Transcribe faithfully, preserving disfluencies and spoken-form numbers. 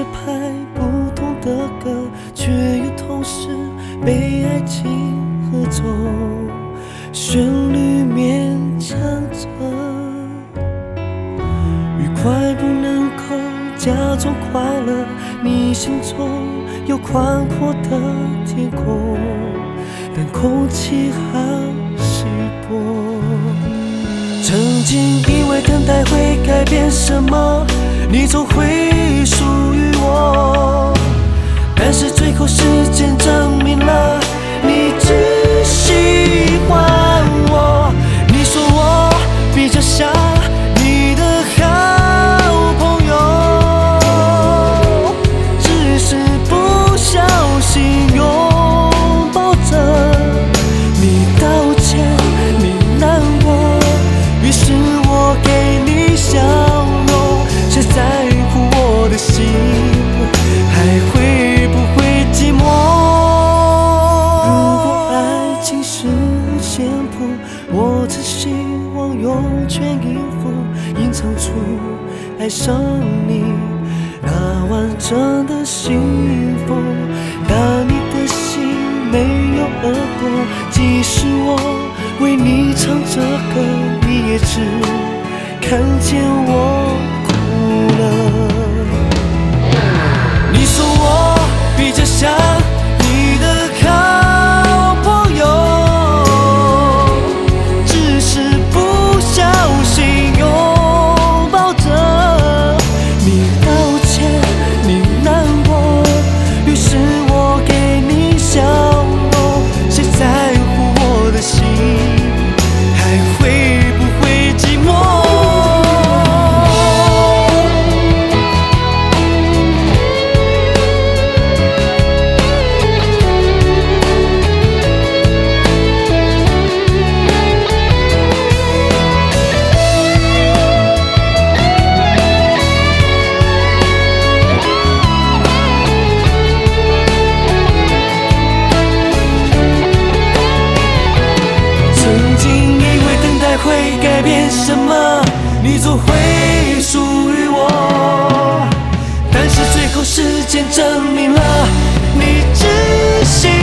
拍不同的歌，却又同时被爱情合奏，旋律勉强着，愉快不能够假装快乐，你心中有宽阔的天空，但空气好稀薄。曾经以为等待会改变什么，你总会属于我，但是最后时间证明了你只喜欢我。你说我比较像你的好朋友，只是不小心拥抱着你，道歉你难过，于是我给你笑容。谁在乎我的心还会不会寂寞？如果爱情是线谱，我只希望用全音符吟唱出爱上你那完整的幸福。但你的心没有耳朵，即使我为你唱着歌，你也只看见我哭了。你说我比较像你的好朋友，只是不小心拥抱着你，道歉你难过，于是我给你笑容。谁在乎我的心还会不会寂寞？会改变什么？你总会属于我，但是最后时间证明了你只喜